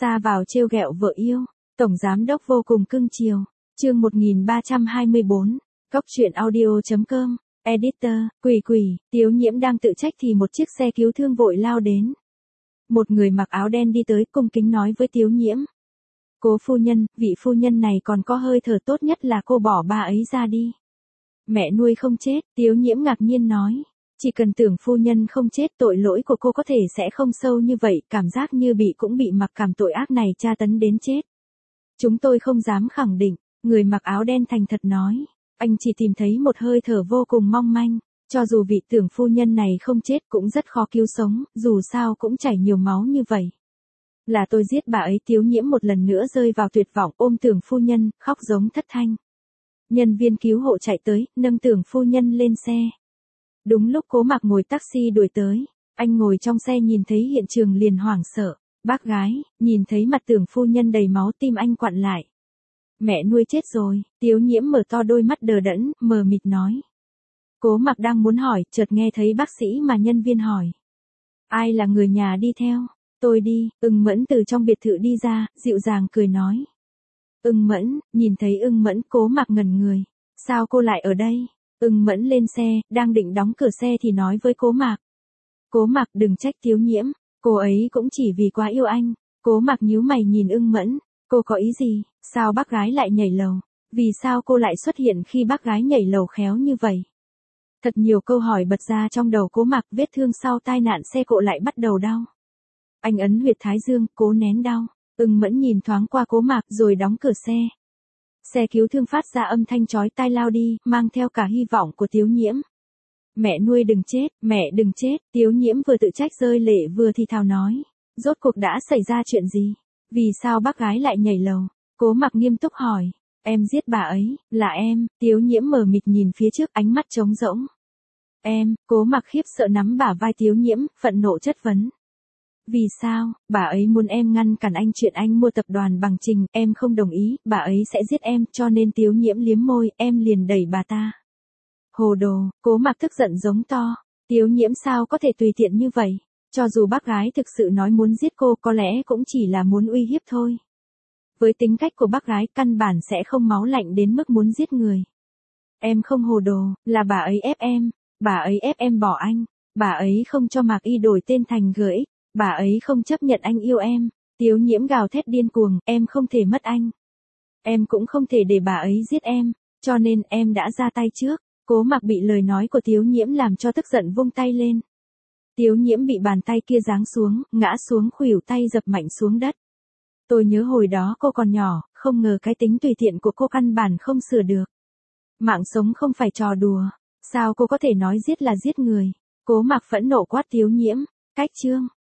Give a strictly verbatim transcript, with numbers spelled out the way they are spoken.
Xa vào trêu ghẹo vợ yêu, tổng giám đốc vô cùng cưng chiều. Chương một nghìn ba trăm hai mươi bốn, Cốc truyện audio chấm com, Editor, quỷ quỷ, Tiếu Nhiễm đang tự trách thì một chiếc xe cứu thương vội lao đến. Một người mặc áo đen đi tới cung kính nói với Tiếu Nhiễm. Cố phu nhân, vị phu nhân này còn có hơi thở tốt nhất là cô bỏ bà ấy ra đi. Mẹ nuôi không chết, Tiếu Nhiễm ngạc nhiên nói. Chỉ cần tưởng phu nhân không chết tội lỗi của cô có thể sẽ không sâu như vậy, cảm giác như bị cũng bị mặc cảm tội ác này tra tấn đến chết. Chúng tôi không dám khẳng định, người mặc áo đen thành thật nói. Anh chỉ tìm thấy một hơi thở vô cùng mong manh, cho dù vị tưởng phu nhân này không chết cũng rất khó cứu sống, dù sao cũng chảy nhiều máu như vậy. Là tôi giết bà ấy. Tiếu Nhiễm một lần nữa rơi vào tuyệt vọng, ôm tưởng phu nhân, khóc giống thất thanh. Nhân viên cứu hộ chạy tới, nâng tưởng phu nhân lên xe. Đúng lúc Cố Mạc ngồi taxi đuổi tới, anh ngồi trong xe nhìn thấy hiện trường liền hoảng sợ. Bác gái, nhìn thấy mặt tưởng phu nhân đầy máu tim anh quặn lại. Mẹ nuôi chết rồi, Tiếu Nhiễm mở to đôi mắt đờ đẫn, mờ mịt nói. Cố Mạc đang muốn hỏi, chợt nghe thấy bác sĩ mà nhân viên hỏi. Ai là người nhà đi theo? Tôi đi. Ưng Mẫn từ trong biệt thự đi ra, dịu dàng cười nói. Ưng Mẫn, nhìn thấy Ưng Mẫn, Cố Mạc ngẩn người. Sao cô lại ở đây? Ưng Mẫn lên xe, đang định đóng cửa xe thì nói với Cố Mạc. Cố Mạc đừng trách Tiếu Nhiễm, cô ấy cũng chỉ vì quá yêu anh. Cố Mạc nhíu mày nhìn Ưng Mẫn, cô có ý gì, sao bác gái lại nhảy lầu? Vì sao cô lại xuất hiện khi bác gái nhảy lầu khéo như vậy? Thật nhiều câu hỏi bật ra trong đầu Cố Mạc, vết thương sau tai nạn xe cộ lại bắt đầu đau. Anh ấn huyệt thái dương, cố nén đau. Ưng Mẫn nhìn thoáng qua Cố Mạc rồi đóng cửa xe. Xe cứu thương phát ra âm thanh chói tai lao đi, mang theo cả hy vọng của Tiếu Nhiễm. Mẹ nuôi đừng chết, mẹ đừng chết. Tiếu Nhiễm vừa tự trách rơi lệ vừa thì thào nói. Rốt cuộc đã xảy ra chuyện gì? Vì sao bác gái lại nhảy lầu? Cố Mạc nghiêm túc hỏi. Em giết bà ấy, là em. Tiếu Nhiễm mờ mịt nhìn phía trước, ánh mắt trống rỗng. Em. Cố Mạc khiếp sợ nắm bả vai Tiếu Nhiễm, phẫn nộ chất vấn. Vì sao? Bà ấy muốn em ngăn cản anh chuyện anh mua tập đoàn bằng trình, em không đồng ý, bà ấy sẽ giết em, cho nên Tiếu Nhiễm liếm môi, em liền đẩy bà ta. Hồ đồ. Cố Mạc tức giận giống to. Tiếu Nhiễm sao có thể tùy tiện như vậy? Cho dù bác gái thực sự nói muốn giết cô, có lẽ cũng chỉ là muốn uy hiếp thôi. Với tính cách của bác gái, căn bản sẽ không máu lạnh đến mức muốn giết người. Em không hồ đồ, là bà ấy ép em, bà ấy ép em bỏ anh, bà ấy không cho Mạc Y đổi tên thành G X, bà ấy không chấp nhận anh yêu em. Tiếu Nhiễm gào thét điên cuồng, em không thể mất anh. Em cũng không thể để bà ấy giết em, cho nên em đã ra tay trước. Cố Mạc bị lời nói của Tiếu Nhiễm làm cho tức giận vung tay lên. Tiếu Nhiễm bị bàn tay kia giáng xuống, ngã xuống khuỷu tay dập mạnh xuống đất. Tôi nhớ hồi đó cô còn nhỏ, không ngờ cái tính tùy tiện của cô căn bản không sửa được. Mạng sống không phải trò đùa, sao cô có thể nói giết là giết người? Cố Mạc phẫn nộ quát Tiếu Nhiễm. Cách chương.